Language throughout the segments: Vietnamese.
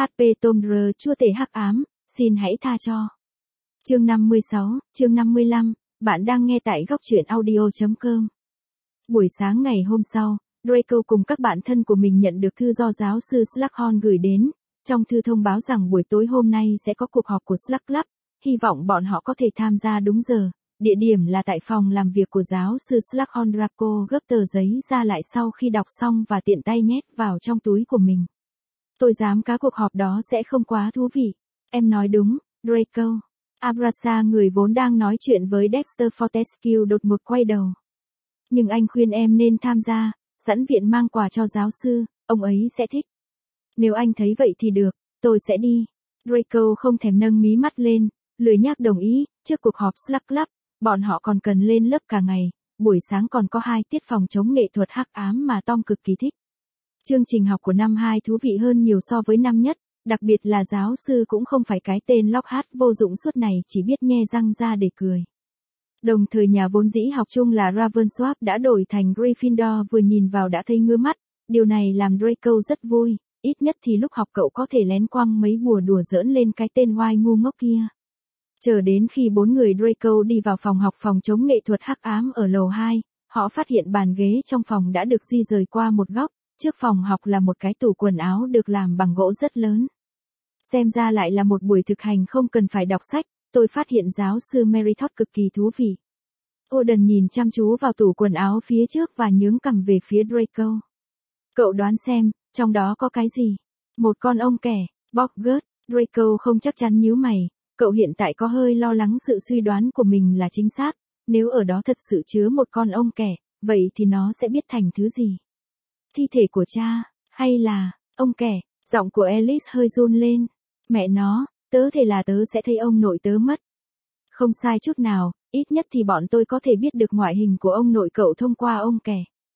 HP Tomb Raider chúa tể hắc ám, xin hãy tha cho. Chương 56, chương 55, bạn đang nghe tại góc truyện audio.com. Buổi sáng ngày hôm sau, Draco cùng các bạn thân của mình nhận được thư do giáo sư Slughorn gửi đến. Trong thư thông báo rằng buổi tối hôm nay sẽ có cuộc họp của Slug Club, hy vọng bọn họ có thể tham gia đúng giờ. Địa điểm là tại phòng làm việc của giáo sư Slughorn. Draco gấp tờ giấy ra lại sau khi đọc xong và tiện tay nhét vào trong túi của mình. Tôi dám cá cuộc họp đó sẽ không quá thú vị. Em nói đúng, Draco. Abrasa, người vốn đang nói chuyện với Dexter Fortescue, đột ngột quay đầu. Nhưng anh khuyên em nên tham gia, sẵn viện mang quà cho giáo sư, ông ấy sẽ thích. Nếu anh thấy vậy thì được, tôi sẽ đi. Draco không thèm nâng mí mắt lên, lười nhác đồng ý. Trước cuộc họp Slug Club, bọn họ còn cần lên lớp cả ngày, buổi sáng còn có 2 tiết phòng chống nghệ thuật hắc ám mà Tom cực kỳ thích. Chương trình học của năm 2 thú vị hơn nhiều so với năm nhất, đặc biệt là giáo sư cũng không phải cái tên Lockhart vô dụng suốt này chỉ biết nhe răng ra để cười. Đồng thời nhà vốn dĩ học chung là Ravensworth đã đổi thành Gryffindor, vừa nhìn vào đã thấy ngứa mắt, điều này làm Draco rất vui, ít nhất thì lúc học cậu có thể lén quăng mấy bùa đùa giỡn lên cái tên oai ngu ngốc kia. Chờ đến khi 4 người Draco đi vào phòng học phòng chống nghệ thuật hắc ám ở lầu 2, họ phát hiện bàn ghế trong phòng đã được di rời qua một góc, trước phòng học là một cái tủ quần áo được làm bằng gỗ rất lớn. Xem ra lại là một buổi thực hành không cần phải đọc sách, tôi phát hiện giáo sư Meritot cực kỳ thú vị. Warden nhìn chăm chú vào tủ quần áo phía trước và nhướng cằm về phía Draco. Cậu đoán xem, trong đó có cái gì? Một con ong kẻ, Boggart. Draco không chắc chắn nhíu mày, cậu hiện tại có hơi lo lắng sự suy đoán của mình là chính xác, nếu ở đó thật sự chứa một con ong kẻ, vậy thì nó sẽ biết thành thứ gì? Thi thể của cha, hay là, ong kẻ? Giọng của Alice hơi run lên. Mẹ nó, tớ thề là tớ sẽ thấy ông nội tớ mất. Không sai chút nào, ít nhất thì bọn tôi có thể biết được ngoại hình của ông nội cậu thông qua ong kẻ.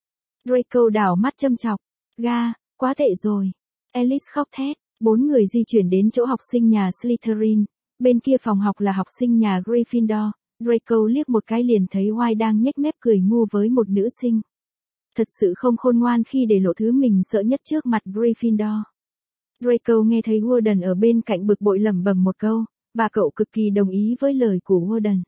Draco đảo mắt châm chọc. Ga, quá tệ rồi. Alice khóc thét. 4 người di chuyển đến chỗ học sinh nhà Slytherin. Bên kia phòng học là học sinh nhà Gryffindor. Draco liếc một cái liền thấy Oai đang nhếch mép cười ngu với một nữ sinh. Thật sự không khôn ngoan khi để lộ thứ mình sợ nhất trước mặt Gryffindor. Draco nghe thấy Warden ở bên cạnh bực bội lẩm bẩm một câu, và cậu cực kỳ đồng ý với lời của Warden.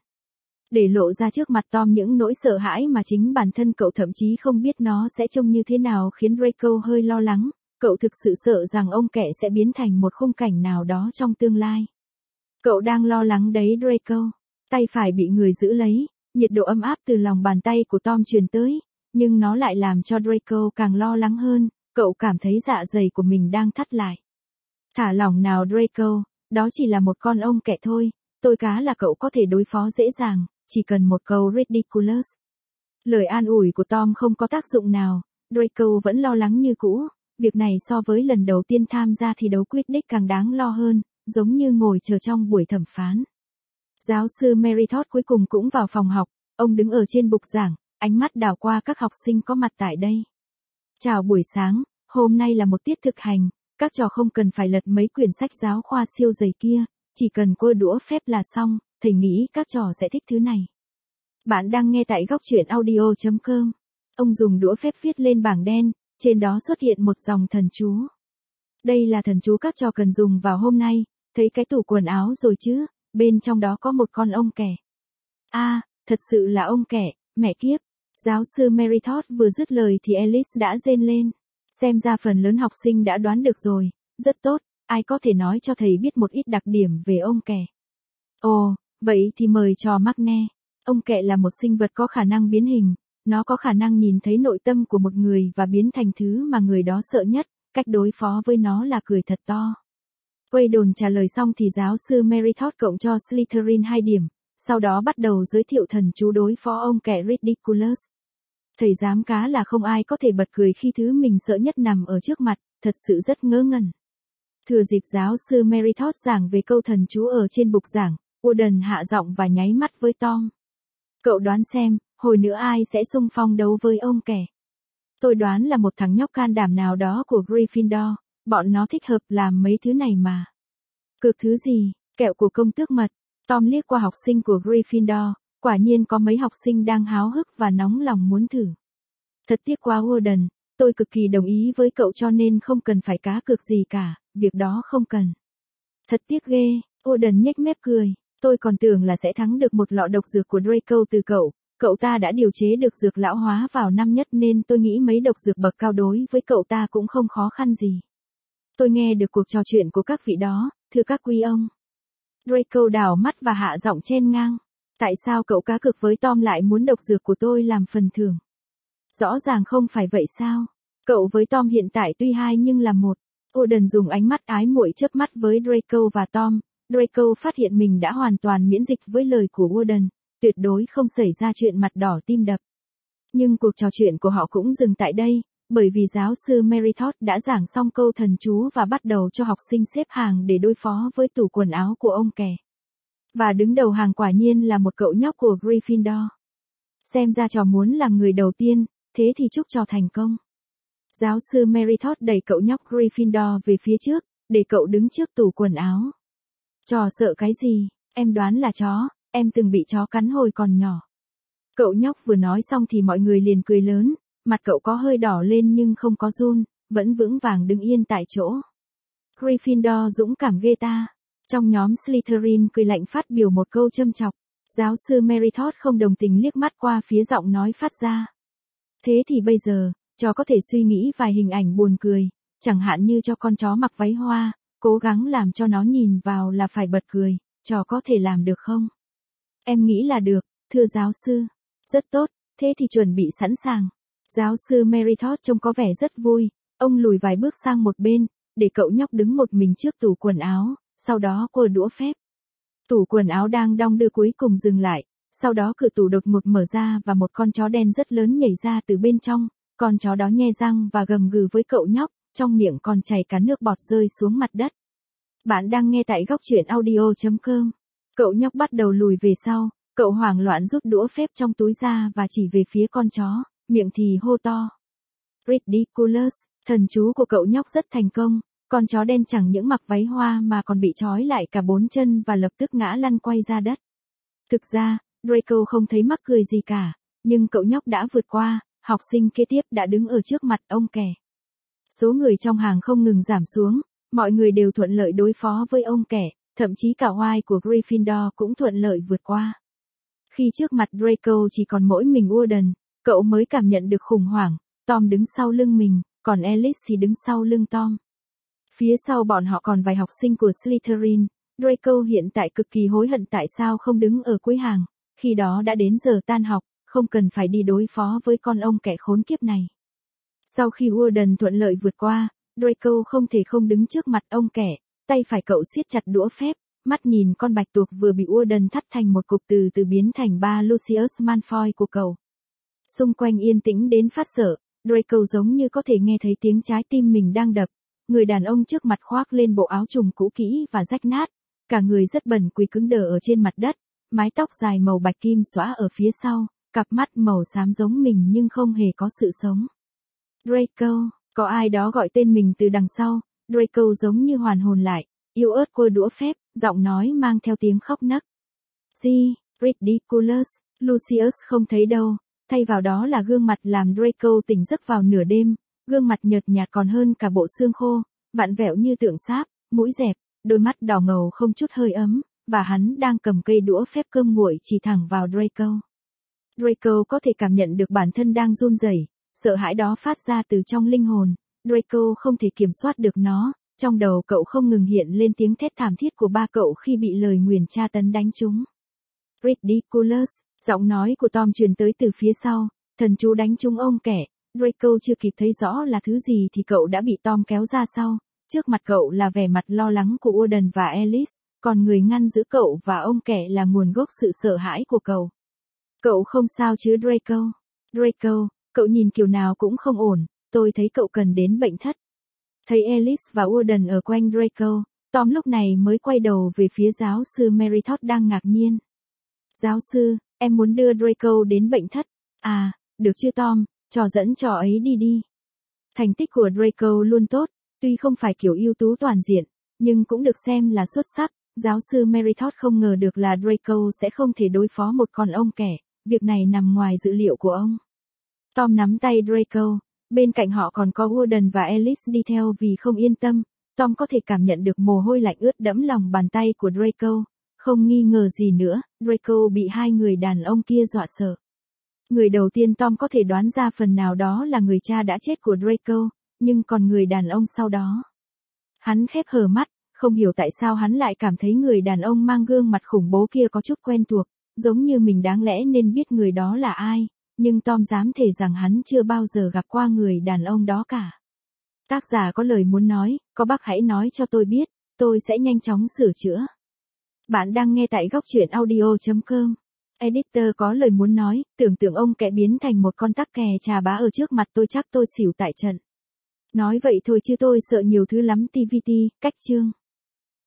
Để lộ ra trước mặt Tom những nỗi sợ hãi mà chính bản thân cậu thậm chí không biết nó sẽ trông như thế nào khiến Draco hơi lo lắng, cậu thực sự sợ rằng ong kẻ sẽ biến thành một khung cảnh nào đó trong tương lai. Cậu đang lo lắng đấy Draco. Tay phải bị người giữ lấy, nhiệt độ ấm áp từ lòng bàn tay của Tom truyền tới, nhưng nó lại làm cho Draco càng lo lắng hơn, cậu cảm thấy dạ dày của mình đang thắt lại. Thả lỏng nào Draco, đó chỉ là một con ong kẻ thôi, tôi cá là cậu có thể đối phó dễ dàng, chỉ cần một câu ridiculous. Lời an ủi của Tom không có tác dụng nào, Draco vẫn lo lắng như cũ, việc này so với lần đầu tiên tham gia thi đấu Quidditch càng đáng lo hơn, giống như ngồi chờ trong buổi thẩm phán. Giáo sư Meritot cuối cùng cũng vào phòng học, ông đứng ở trên bục giảng, ánh mắt đảo qua các học sinh có mặt tại đây. Chào buổi sáng, hôm nay là một tiết thực hành, các trò không cần phải lật mấy quyển sách giáo khoa siêu dày kia, chỉ cần quơ đũa phép là xong, thầy nghĩ các trò sẽ thích thứ này. Bạn đang nghe tại góc truyện audio.com. Ông dùng đũa phép viết lên bảng đen, trên đó xuất hiện một dòng thần chú. Đây là thần chú các trò cần dùng vào hôm nay, thấy cái tủ quần áo rồi chứ, bên trong đó có một con ong kẻ. Thật sự là ong kẻ, mẹ kiếp. Giáo sư Meritot vừa dứt lời thì Alice đã rên lên. Xem ra phần lớn học sinh đã đoán được rồi, rất tốt, ai có thể nói cho thầy biết một ít đặc điểm về ong kẻ. Ồ, vậy thì mời trò Magne. Ong kẻ là một sinh vật có khả năng biến hình, nó có khả năng nhìn thấy nội tâm của một người và biến thành thứ mà người đó sợ nhất, cách đối phó với nó là cười thật to. Quaidon trả lời xong thì giáo sư Meritot cộng cho Slytherin 2 điểm, sau đó bắt đầu giới thiệu thần chú đối phó ong kẻ ridiculous. Thầy dám cá là không ai có thể bật cười khi thứ mình sợ nhất nằm ở trước mặt, thật sự rất ngớ ngẩn. Thừa dịp giáo sư Meritot giảng về câu thần chú ở trên bục giảng, Warden hạ giọng và nháy mắt với Tom. Cậu đoán xem, hồi nữa ai sẽ xung phong đấu với ong kẻ? Tôi đoán là một thằng nhóc can đảm nào đó của Gryffindor, bọn nó thích hợp làm mấy thứ này mà. Cược thứ gì? Kẹo của công tước mật. Tom liếc qua học sinh của Gryffindor, quả nhiên có mấy học sinh đang háo hức và nóng lòng muốn thử. Thật tiếc quá Warden, tôi cực kỳ đồng ý với cậu cho nên không cần phải cá cược gì cả, việc đó không cần. Thật tiếc ghê, Warden nhếch mép cười. Tôi còn tưởng là sẽ thắng được một lọ độc dược của Draco từ cậu. Cậu ta đã điều chế được dược lão hóa vào năm nhất nên tôi nghĩ mấy độc dược bậc cao đối với cậu ta cũng không khó khăn gì. Tôi nghe được cuộc trò chuyện của các vị đó, thưa các quý ông. Draco đảo mắt và hạ giọng chen ngang. Tại sao cậu cá cược với Tom lại muốn độc dược của tôi làm phần thưởng? Rõ ràng không phải vậy sao? Cậu với Tom hiện tại tuy hai nhưng là một. Warden dùng ánh mắt ái muội chớp mắt với Draco và Tom. Draco phát hiện mình đã hoàn toàn miễn dịch với lời của Warden, tuyệt đối không xảy ra chuyện mặt đỏ tim đập. Nhưng cuộc trò chuyện của họ cũng dừng tại đây, bởi vì giáo sư Meritot đã giảng xong câu thần chú và bắt đầu cho học sinh xếp hàng để đối phó với tủ quần áo của ông kẻ. Và đứng đầu hàng quả nhiên là một cậu nhóc của Gryffindor. Xem ra trò muốn làm người đầu tiên, thế thì chúc trò thành công. Giáo sư Meritot đẩy cậu nhóc Gryffindor về phía trước, để cậu đứng trước tủ quần áo. Trò sợ cái gì, em đoán là chó, em từng bị chó cắn hồi còn nhỏ. Cậu nhóc vừa nói xong thì mọi người liền cười lớn, mặt cậu có hơi đỏ lên nhưng không có run, vẫn vững vàng đứng yên tại chỗ. Gryffindor dũng cảm ghê ta. Trong nhóm Slytherin cười lạnh phát biểu một câu châm chọc. Giáo sư Meritot không đồng tình liếc mắt qua phía giọng nói phát ra. Thế thì bây giờ, trò có thể suy nghĩ vài hình ảnh buồn cười, chẳng hạn như cho con chó mặc váy hoa, cố gắng làm cho nó nhìn vào là phải bật cười, trò có thể làm được không? Em nghĩ là được, thưa giáo sư. Rất tốt, thế thì chuẩn bị sẵn sàng. Giáo sư Meritot trông có vẻ rất vui, ông lùi vài bước sang một bên, để cậu nhóc đứng một mình trước tủ quần áo, sau đó quơ đũa phép. Tủ quần áo đang đong đưa cuối cùng dừng lại, sau đó cửa tủ đột ngột mở ra và một con chó đen rất lớn nhảy ra từ bên trong, con chó đó nhe răng và gầm gừ với cậu nhóc, trong miệng còn chảy cả nước bọt rơi xuống mặt đất. Bạn đang nghe tại góc truyện audio.com. Cậu nhóc bắt đầu lùi về sau, cậu hoảng loạn rút đũa phép trong túi ra và chỉ về phía con chó, miệng thì hô to. Ridiculous, thần chú của cậu nhóc rất thành công, con chó đen chẳng những mặc váy hoa mà còn bị trói lại cả bốn chân và lập tức ngã lăn quay ra đất. Thực ra, Draco không thấy mắc cười gì cả, nhưng cậu nhóc đã vượt qua, học sinh kế tiếp đã đứng ở trước mặt ông kẻ. Số người trong hàng không ngừng giảm xuống, mọi người đều thuận lợi đối phó với ông kẻ, thậm chí cả oai của Gryffindor cũng thuận lợi vượt qua. Khi trước mặt Draco chỉ còn mỗi mình Warden, cậu mới cảm nhận được khủng hoảng, Tom đứng sau lưng mình, còn Alice thì đứng sau lưng Tom. Phía sau bọn họ còn vài học sinh của Slytherin, Draco hiện tại cực kỳ hối hận tại sao không đứng ở cuối hàng, khi đó đã đến giờ tan học, không cần phải đi đối phó với con ông kẻ khốn kiếp này. Sau khi Warden thuận lợi vượt qua, Draco không thể không đứng trước mặt ông kẻ, tay phải cậu siết chặt đũa phép, mắt nhìn con bạch tuộc vừa bị Warden thắt thành một cục từ từ biến thành ba Lucius Malfoy của cậu. Xung quanh yên tĩnh đến phát sợ, Draco giống như có thể nghe thấy tiếng trái tim mình đang đập. Người đàn ông trước mặt khoác lên bộ áo trùng cũ kỹ và rách nát, cả người rất bẩn quỳ cứng đờ ở trên mặt đất, mái tóc dài màu bạch kim xõa ở phía sau, cặp mắt màu xám giống mình nhưng không hề có sự sống. Draco, có ai đó gọi tên mình từ đằng sau, Draco giống như hoàn hồn lại, yếu ớt quơ đũa phép, giọng nói mang theo tiếng khóc nấc. Ridiculous, Lucius không thấy đâu, thay vào đó là gương mặt làm Draco tỉnh giấc vào nửa đêm, gương mặt nhợt nhạt còn hơn cả bộ xương khô, vặn vẹo như tượng sáp, mũi dẹp, đôi mắt đỏ ngầu không chút hơi ấm, và hắn đang cầm cây đũa phép cơm nguội chỉ thẳng vào Draco. Draco có thể cảm nhận được bản thân đang run rẩy, sợ hãi đó phát ra từ trong linh hồn, Draco không thể kiểm soát được nó, trong đầu cậu không ngừng hiện lên tiếng thét thảm thiết của ba cậu khi bị lời nguyền tra tấn đánh trúng. Ridiculous, giọng nói của Tom truyền tới từ phía sau, thần chú đánh trúng ông kẻ. Draco chưa kịp thấy rõ là thứ gì thì cậu đã bị Tom kéo ra sau, trước mặt cậu là vẻ mặt lo lắng của Warden và Alice, còn người ngăn giữ cậu và ông kẻ là nguồn gốc sự sợ hãi của cậu. Cậu không sao chứ Draco? Draco, cậu nhìn kiểu nào cũng không ổn, tôi thấy cậu cần đến bệnh thất. Thấy Alice và Warden ở quanh Draco, Tom lúc này mới quay đầu về phía giáo sư Meritot đang ngạc nhiên. Giáo sư, em muốn đưa Draco đến bệnh thất. À, được chứ Tom, trò dẫn trò ấy đi đi. Thành tích của Draco luôn tốt, tuy không phải kiểu ưu tú toàn diện, nhưng cũng được xem là xuất sắc. Giáo sư Meritot không ngờ được là Draco sẽ không thể đối phó một con ông kẻ, việc này nằm ngoài dự liệu của ông. Tom nắm tay Draco, bên cạnh họ còn có Warden và Alice đi theo vì không yên tâm, Tom có thể cảm nhận được mồ hôi lạnh ướt đẫm lòng bàn tay của Draco. Không nghi ngờ gì nữa, Draco bị hai người đàn ông kia dọa sợ. Người đầu tiên Tom có thể đoán ra phần nào đó là người cha đã chết của Draco, nhưng còn người đàn ông sau đó. Hắn khép hờ mắt, không hiểu tại sao hắn lại cảm thấy người đàn ông mang gương mặt khủng bố kia có chút quen thuộc, giống như mình đáng lẽ nên biết người đó là ai, nhưng Tom dám thề rằng hắn chưa bao giờ gặp qua người đàn ông đó cả. Tác giả có lời muốn nói, có bác hãy nói cho tôi biết, tôi sẽ nhanh chóng sửa chữa. Bạn đang nghe tại góc truyện audio.com. Editor có lời muốn nói, tưởng tượng ông kẻ biến thành một con tắc kè trà bá ở trước mặt tôi chắc tôi xỉu tại trận. Nói vậy thôi chứ tôi sợ nhiều thứ lắm TVT, cách chương.